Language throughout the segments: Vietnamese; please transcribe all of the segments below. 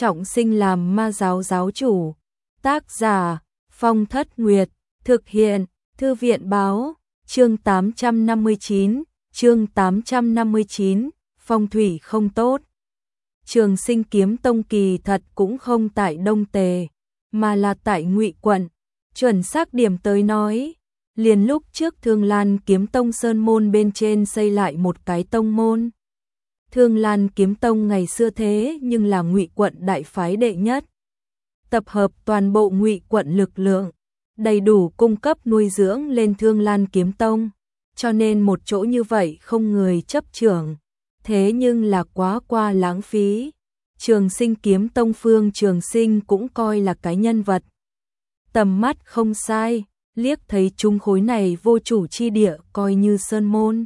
trọng sinh làm ma giáo giáo chủ. Tác giả Phong Thất Nguyệt, thực hiện Thư viện báo, chương 859, phong thủy không tốt. Trường Sinh Kiếm Tông kỳ thật cũng không tại Đông Tề, mà là tại Ngụy quận. Chuẩn xác điểm tới nói, liền lúc trước Thương Lan Kiếm Tông sơn môn bên trên xây lại một cái tông môn. Thương Lan Kiếm Tông ngày xưa thế nhưng là Ngụy quận đại phái đệ nhất, tập hợp toàn bộ Ngụy quận lực lượng, đầy đủ cung cấp nuôi dưỡng lên Thương Lan Kiếm Tông, cho nên một chỗ như vậy không người chấp trưởng, thế nhưng là quá qua lãng phí. Trường Sinh Kiếm Tông Phương Trường Sinh cũng coi là cái nhân vật tầm mắt không sai, liếc thấy chung khối này vô chủ chi địa coi như sơn môn,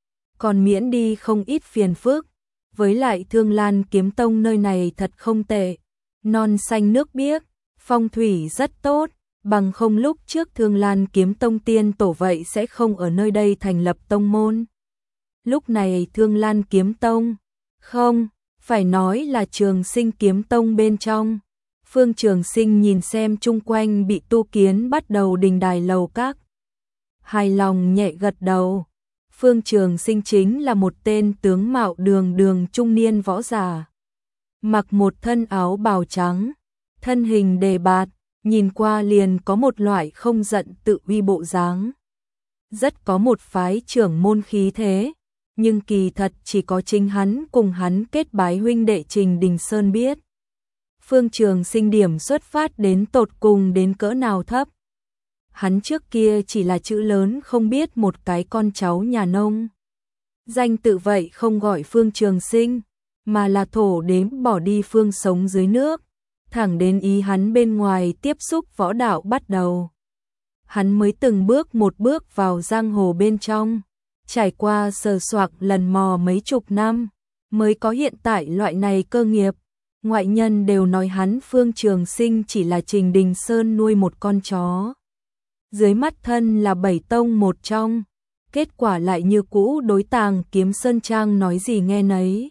còn miễn đi không ít phiền phức. Với lại Thương Lan Kiếm Tông nơi này thật không tệ, non xanh nước biếc, phong thủy rất tốt, bằng không lúc trước Thương Lan Kiếm Tông tiên tổ vậy sẽ không ở nơi đây thành lập tông môn. Lúc này Thương Lan Kiếm Tông, không, phải nói là Trường Sinh Kiếm Tông bên trong. Phương Trường Sinh nhìn xem chung quanh bị tu kiến bắt đầu đình đài lầu các, hài lòng nhẹ gật đầu. Phương Trường Sinh chính là một tên tướng mạo đường đường trung niên võ giả, mặc một thân áo bào trắng, thân hình đề bạt, nhìn qua liền có một loại không giận tự uy bộ dáng, rất có một phái trưởng môn khí thế, nhưng kỳ thật chỉ có chính hắn cùng hắn kết bái huynh đệ Trình Đình Sơn biết. Phương Trường Sinh điểm xuất phát đến tột cùng đến cỡ nào thấp. Hắn trước kia chỉ là chữ lớn không biết một cái con cháu nhà nông. Danh tự vậy không gọi Phương Trường Sinh, mà là thổ đếm bỏ đi phương sống dưới nước, thẳng đến ý hắn bên ngoài tiếp xúc võ đạo bắt đầu. Hắn mới từng bước một bước vào giang hồ bên trong, trải qua sờ soạc lần mò mấy chục năm, mới có hiện tại loại này cơ nghiệp. Ngoại nhân đều nói hắn Phương Trường Sinh chỉ là Trình Đình Sơn nuôi một con chó. Dưới mắt thân là bảy tông một trong, kết quả lại như cũ đối Tàng Kiếm Sơn Trang nói gì nghe nấy.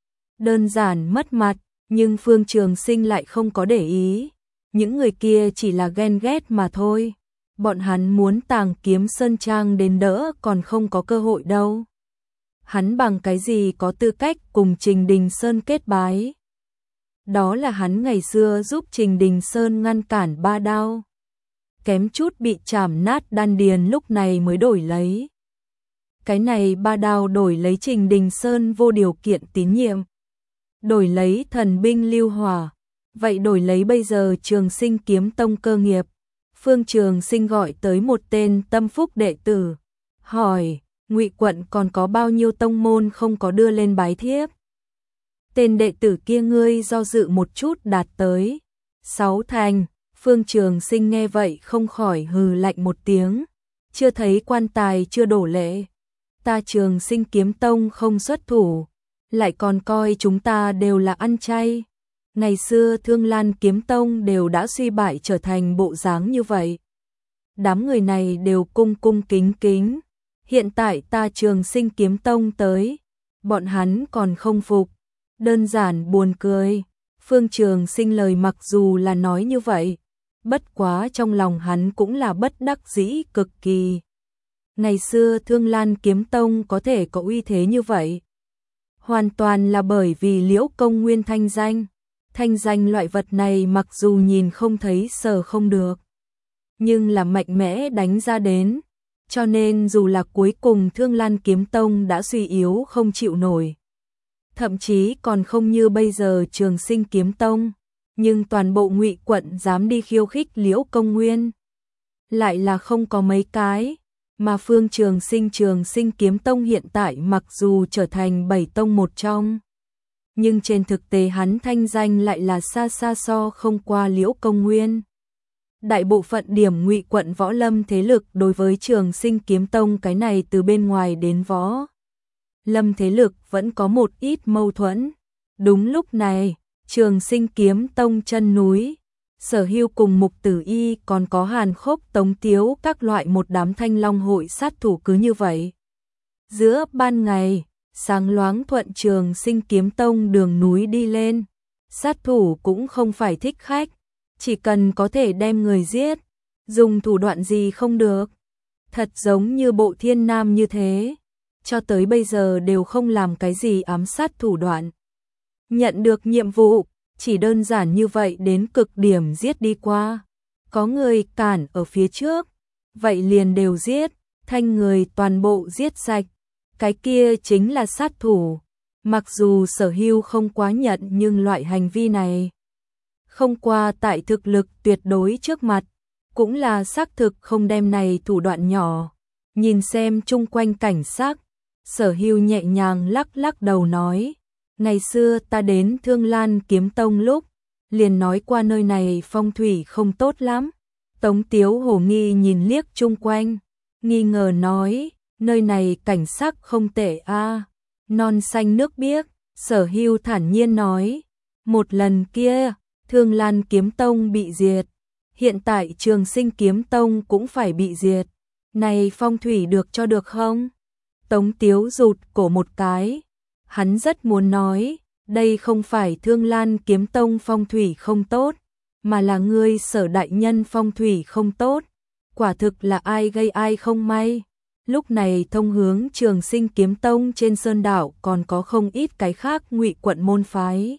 Đơn giản mất mặt, nhưng Phương Trường Sinh lại không có để ý. Những người kia chỉ là ghen ghét mà thôi. Bọn hắn muốn Tàng Kiếm Sơn Trang đến đỡ còn không có cơ hội đâu. Hắn bằng cái gì có tư cách cùng Trình Đình Sơn kết bái? Đó là hắn ngày xưa giúp Trình Đình Sơn ngăn cản ba đao, kém chút bị chảm nát đan điền lúc này mới đổi lấy. Cái này ba đao đổi lấy Trình Đình Sơn vô điều kiện tín nhiệm, đổi lấy thần binh lưu hỏa, vậy đổi lấy bây giờ Trường Sinh Kiếm Tông cơ nghiệp. Phương Trường Sinh gọi tới một tên tâm phúc đệ tử, hỏi, Ngụy quận còn có bao nhiêu tông môn không có đưa lên bái thiếp? Tên đệ tử kia ngươi do dự một chút đạt tới 6 thành. Phương Trường Sinh nghe vậy không khỏi hừ lạnh một tiếng, chưa thấy quan tài chưa đổ lệ. Ta Trường Sinh Kiếm Tông không xuất thủ, lại còn coi chúng ta đều là ăn chay. Ngày xưa Thương Lan Kiếm Tông đều đã suy bại trở thành bộ dáng như vậy. Đám người này đều cung cung kính kính. Hiện tại ta Trường Sinh Kiếm Tông tới, bọn hắn còn không phục. Đơn giản buồn cười. Phương Trường Sinh lời mặc dù là nói như vậy, bất quá trong lòng hắn cũng là bất đắc dĩ cực kỳ. Ngày xưa Thương Lan Kiếm Tông có thể có uy thế như vậy, hoàn toàn là bởi vì Liễu Công Nguyên thanh danh. Thanh danh loại vật này mặc dù nhìn không thấy sờ không được, nhưng là mạnh mẽ đánh ra đến. Cho nên dù là cuối cùng Thương Lan Kiếm Tông đã suy yếu không chịu nổi, thậm chí còn không như bây giờ Trường Sinh Kiếm Tông, nhưng toàn bộ Ngụy quận dám đi khiêu khích Liễu Công Nguyên lại là không có mấy cái. Mà Phương Trường Sinh Kiếm Tông hiện tại mặc dù trở thành 7 tông một trong, nhưng trên thực tế hắn thanh danh lại là xa xa so không qua Liễu Công Nguyên. Đại bộ phận điểm Ngụy quận võ lâm thế lực đối với Trường Sinh Kiếm Tông cái này từ bên ngoài đến võ lâm thế lực vẫn có một ít mâu thuẫn. Đúng lúc này, Trường Sinh Kiếm Tông chân núi, Sở Hưu cùng Mục Tử Y còn có Hàn Khốc, Tống Tiếu các loại một đám thanh long hội sát thủ cứ như vậy. Giữa ban ngày, sáng loáng thuận Trường Sinh Kiếm Tông đường núi đi lên, sát thủ cũng không phải thích khách, chỉ cần có thể đem người giết, dùng thủ đoạn gì không được. Thật giống như Bộ Thiên Nam như thế, cho tới bây giờ đều không làm cái gì ám sát thủ đoạn. Nhận được nhiệm vụ, chỉ đơn giản như vậy đến cực điểm giết đi qua. Có người cản ở phía trước, vậy liền đều giết, thanh người toàn bộ giết sạch. Cái kia chính là sát thủ. Mặc dù Sở Hưu không quá nhận nhưng loại hành vi này không qua tại thực lực tuyệt đối trước mặt, cũng là xác thực không đem này thủ đoạn nhỏ. Nhìn xem chung quanh cảnh sát, Sở Hưu nhẹ nhàng lắc lắc đầu nói, ngày xưa ta đến Thương Lan Kiếm Tông lúc, liền nói qua nơi này phong thủy không tốt lắm. Tống Tiếu hồ nghi nhìn liếc chung quanh, nghi ngờ nói, nơi này cảnh sắc không tệ a. Non xanh nước biếc, Sở Hưu thản nhiên nói, một lần kia, Thương Lan Kiếm Tông bị diệt, hiện tại Trường Sinh Kiếm Tông cũng phải bị diệt. Này phong thủy được cho được không? Tống Tiếu rụt cổ một cái, hắn rất muốn nói, đây không phải Thương Lan Kiếm Tông phong thủy không tốt, mà là ngươi Sở đại nhân phong thủy không tốt. Quả thực là ai gây ai không may. Lúc này thông hướng Trường Sinh Kiếm Tông trên sơn đảo còn có không ít cái khác Ngụy quận môn phái.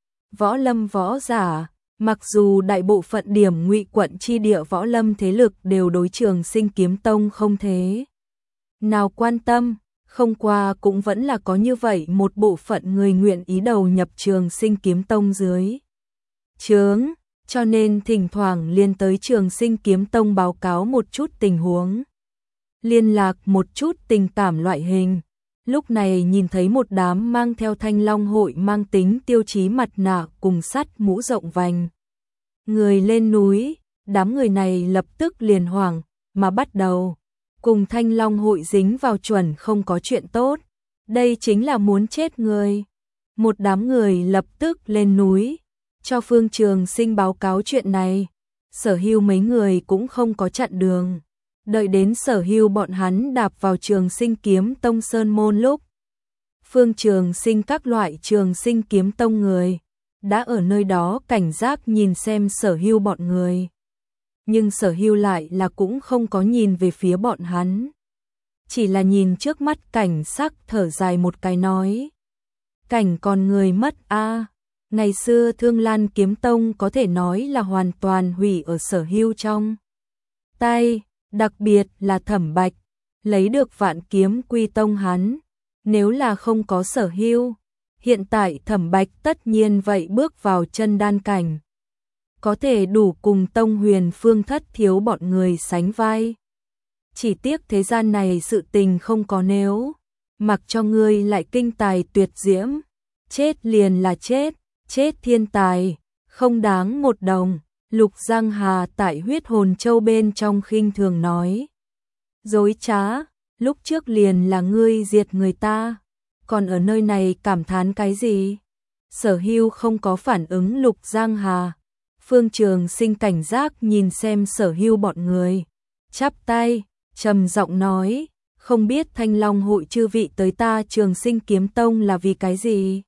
Võ lâm võ giả, mặc dù đại bộ phận điểm Ngụy quận chi địa võ lâm thế lực đều đối Trường Sinh Kiếm Tông không thế nào quan tâm, không qua cũng vẫn là có như vậy một bộ phận người nguyện ý đầu nhập Trường Sinh Kiếm Tông dưới trướng, cho nên thỉnh thoảng liên tới Trường Sinh Kiếm Tông báo cáo một chút tình huống, liên lạc một chút tình cảm loại hình. Lúc này nhìn thấy một đám mang theo Thanh Long hội mang tính tiêu chí mặt nạ cùng sắt mũ rộng vành người lên núi, đám người này lập tức liền hoảng mà bắt đầu cùng Thanh Long hội dính vào chuẩn không có chuyện tốt. Đây chính là muốn chết người. Một đám người lập tức lên núi cho Phương Trường Sinh báo cáo chuyện này. Sở Hưu mấy người cũng không có chặn đường. Đợi đến Sở Hưu bọn hắn đạp vào Trường Sinh Kiếm Tông sơn môn lúc, Phương Trường Sinh các loại Trường Sinh Kiếm Tông người đã ở nơi đó cảnh giác nhìn xem Sở Hưu bọn người. Nhưng Sở Hưu lại là cũng không có nhìn về phía bọn hắn, chỉ là nhìn trước mắt cảnh sắc thở dài một cái nói, cảnh còn người mất a. Ngày xưa Thương Lan Kiếm Tông có thể nói là hoàn toàn hủy ở Sở Hưu trong tay, đặc biệt là Thẩm Bạch lấy được Vạn Kiếm Quy Tông hắn, nếu là không có Sở Hưu, hiện tại Thẩm Bạch tất nhiên vậy bước vào chân đan cảnh, có thể đủ cùng Tông Huyền Phương Thất thiếu bọn người sánh vai. Chỉ tiếc thế gian này sự tình không có nếu, mặc cho ngươi lại kinh tài tuyệt diễm, chết liền là chết, chết thiên tài, không đáng một đồng. Lục Giang Hà tại Huyết Hồn Châu bên trong khinh thường nói, dối trá, lúc trước liền là ngươi diệt người ta, còn ở nơi này cảm thán cái gì? Sở Hưu không có phản ứng Lục Giang Hà. Phương Trường Sinh cảnh giác nhìn xem Sở Hưu bọn người, chắp tay, trầm giọng nói, không biết Thanh Long hội chư vị tới ta Trường Sinh Kiếm Tông là vì cái gì?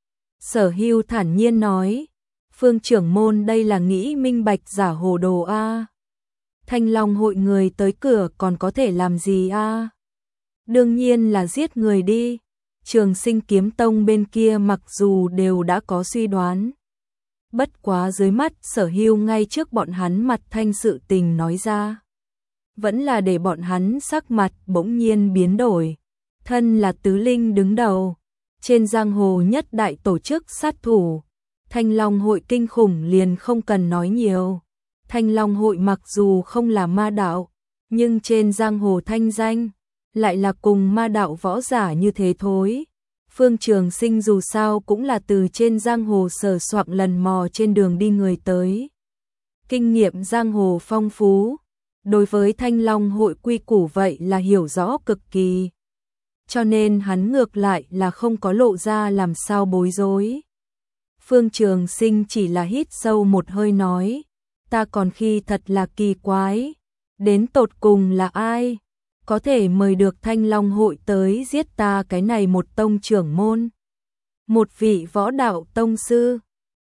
Sở Hưu thản nhiên nói, Phương trưởng môn đây là nghĩ minh bạch giả hồ đồ a. Thanh Long hội người tới cửa còn có thể làm gì a? Đương nhiên là giết người đi. Trường Sinh Kiếm Tông bên kia mặc dù đều đã có suy đoán, bất quá dưới mắt Sở Hưu ngay trước bọn hắn mặt thanh sự tình nói ra, vẫn là để bọn hắn sắc mặt bỗng nhiên biến đổi. Thân là tứ linh đứng đầu, trên giang hồ nhất đại tổ chức sát thủ, Thanh Long hội kinh khủng liền không cần nói nhiều. Thanh Long hội mặc dù không là ma đạo, nhưng trên giang hồ thanh danh lại là cùng ma đạo võ giả như thế thối. Phương Trường Sinh dù sao cũng là từ trên giang hồ sờ soạng lần mò trên đường đi người tới, kinh nghiệm giang hồ phong phú, đối với Thanh Long hội quy củ vậy là hiểu rõ cực kỳ, cho nên hắn ngược lại là không có lộ ra làm sao bối rối. Phương Trường Sinh chỉ là hít sâu một hơi nói, ta còn khi thật là kỳ quái, đến tột cùng là ai có thể mời được Thanh Long hội tới giết ta cái này một tông trưởng môn, một vị võ đạo tông sư.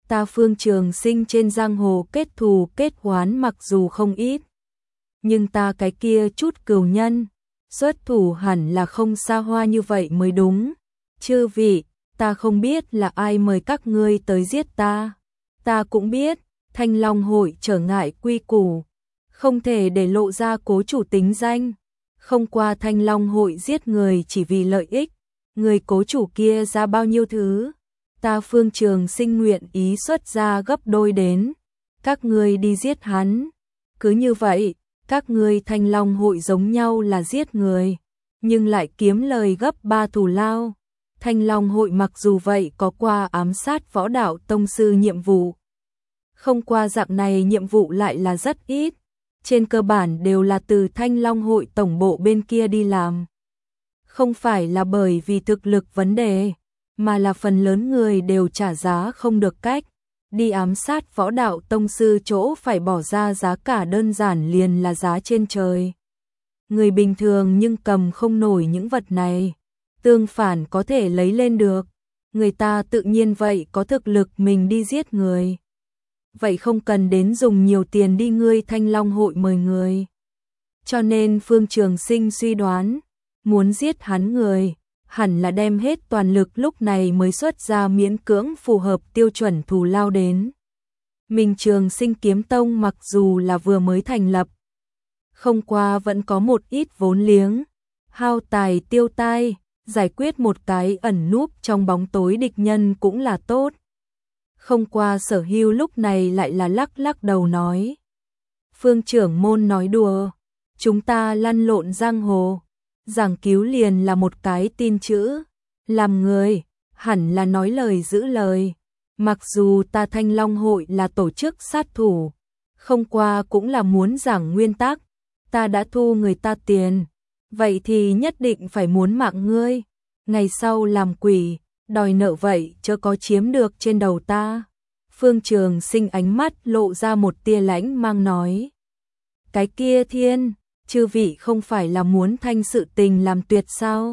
Ta Phương Trường Sinh trên giang hồ kết thù kết oán mặc dù không ít, nhưng ta cái kia chút cừu nhân, xuất thủ hẳn là không xa hoa như vậy mới đúng. Chư vị, ta không biết là ai mời các ngươi tới giết ta. Ta cũng biết, Thanh Long hội trở ngại quy củ, không thể để lộ ra cố chủ tính danh. Không qua Thanh Long hội giết người chỉ vì lợi ích, người cố chủ kia ra bao nhiêu thứ, ta Phương Trường Sinh nguyện ý xuất ra gấp đôi đến. Các ngươi đi giết hắn. Cứ như vậy, các ngươi Thanh Long hội giống nhau là giết người, nhưng lại kiếm lời gấp 3 thù lao. Thanh Long hội mặc dù vậy có qua ám sát võ đạo tông sư nhiệm vụ, không qua dạng này nhiệm vụ lại là rất ít, trên cơ bản đều là từ Thanh Long hội tổng bộ bên kia đi làm. Không phải là bởi vì thực lực vấn đề, mà là phần lớn người đều trả giá không được cách. Đi ám sát võ đạo tông sư chỗ phải bỏ ra giá cả đơn giản liền là giá trên trời. Người bình thường nhưng cầm không nổi những vật này, tương phản có thể lấy lên được. Người ta tự nhiên vậy có thực lực mình đi giết người. Vậy không cần đến dùng nhiều tiền đi ngươi Thanh Long hội mời người. Cho nên Phương Trường Sinh suy đoán, muốn giết hắn người, hẳn là đem hết toàn lực lúc này mới xuất ra miễn cưỡng phù hợp tiêu chuẩn thù lao đến. Mình Trường Sinh Kiếm Tông mặc dù là vừa mới thành lập, không qua vẫn có một ít vốn liếng, hao tài tiêu tai, giải quyết một cái ẩn núp trong bóng tối địch nhân cũng là tốt. Không qua Sở Hưu lúc này lại là lắc lắc đầu nói. Phương trưởng môn nói đùa, chúng ta lăn lộn giang hồ, giảng cứu liền là một cái tin chữ, làm người, hẳn là nói lời giữ lời. Mặc dù ta Thanh Long hội là tổ chức sát thủ, không qua cũng là muốn giảng nguyên tắc, ta đã thu người ta tiền, vậy thì nhất định phải muốn mạng ngươi, ngày sau làm quỷ, đòi nợ vậy chớ có chiếm được trên đầu ta. Phương Trường Sinh ánh mắt lộ ra một tia lãnh mang nói. Cái kia thiên, chư vị không phải là muốn thanh sự tình làm tuyệt sao?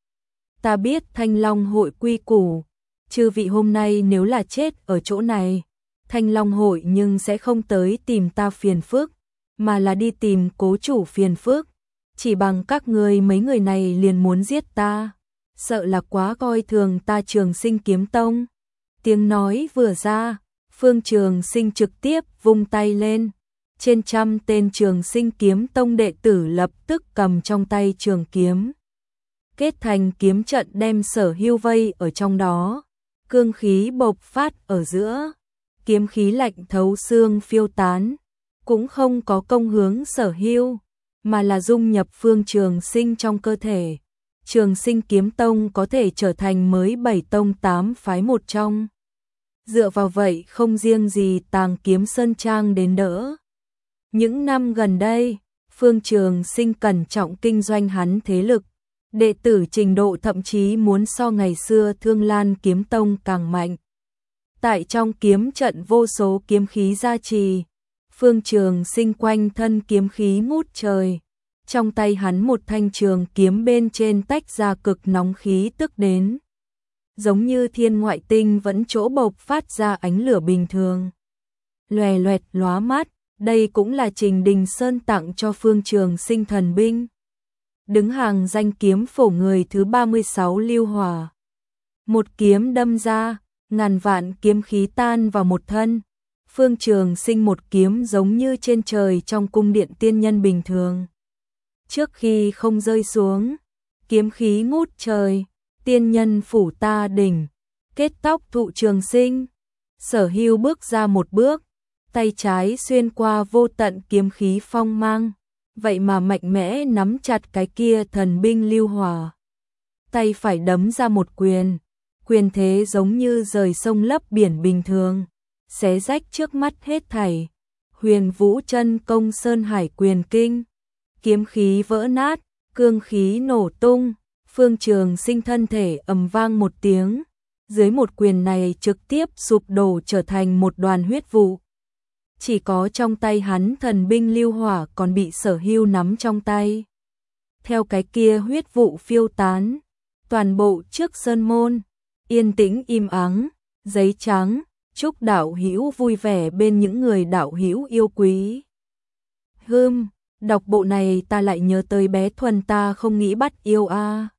Ta biết Thanh Long hội quy củ, chư vị hôm nay nếu là chết ở chỗ này, Thanh Long hội nhưng sẽ không tới tìm ta phiền phức, mà là đi tìm cố chủ phiền phức. Chỉ bằng các ngươi mấy người này liền muốn giết ta, sợ là quá coi thường ta Trường Sinh Kiếm Tông. Tiếng nói vừa ra, Phương Trường Sinh trực tiếp vung tay lên. Trên 100 tên Trường Sinh Kiếm Tông đệ tử lập tức cầm trong tay trường kiếm, kết thành kiếm trận đem Sở Hưu vây ở trong đó. Cương khí bộc phát ở giữa, kiếm khí lạnh thấu xương phiêu tán, cũng không có công hướng Sở Hưu, mà là dung nhập Phương Trường Sinh trong cơ thể. Trường Sinh Kiếm Tông có thể trở thành mới 7 tông 8 phái một trong. Dựa vào vậy không riêng gì Tàng Kiếm Sơn Trang đến đỡ. Những năm gần đây, Phương Trường Sinh cẩn trọng kinh doanh hắn thế lực, đệ tử trình độ thậm chí muốn so ngày xưa Thương Lan Kiếm Tông càng mạnh. Tại trong kiếm trận vô số kiếm khí gia trì, Phương Trường Sinh quanh thân kiếm khí ngút trời. Trong tay hắn một thanh trường kiếm bên trên tách ra cực nóng khí tức đến, giống như thiên ngoại tinh vẫn chỗ bộc phát ra ánh lửa bình thường, loè loẹt lóa mắt. Đây cũng là Trình Đình Sơn tặng cho Phương Trường Sinh thần binh. Đứng hàng danh kiếm phổ người thứ 36 Lưu Hỏa. Một kiếm đâm ra, ngàn vạn kiếm khí tan vào một thân. Phương Trường Sinh một kiếm giống như trên trời trong cung điện tiên nhân bình thường. Trước khi không rơi xuống, kiếm khí ngút trời, tiên nhân phủ ta đỉnh, kết tóc thụ trường sinh. Sở Hưu bước ra một bước, tay trái xuyên qua vô tận kiếm khí phong mang, vậy mà mạnh mẽ nắm chặt cái kia thần binh Lưu Hỏa. Tay phải đấm ra một quyền, quyền thế giống như rời sông lấp biển bình thường, xé rách trước mắt hết thảy. Huyền Vũ Chân Công Sơn Hải Quyền Kinh, kiếm khí vỡ nát, cương khí nổ tung, Phương Trường Sinh thân thể ầm vang một tiếng, dưới một quyền này trực tiếp sụp đổ trở thành một đoàn huyết vụ. Chỉ có trong tay hắn thần binh Lưu Hỏa còn bị Sở Hưu nắm trong tay. Theo cái kia huyết vụ phiêu tán, toàn bộ trước sơn môn yên tĩnh im ắng, giấy trắng, chúc đạo hữu vui vẻ bên những người đạo hữu yêu quý. Đọc bộ này ta lại nhớ tới bé Thuần ta không nghĩ bắt yêu a.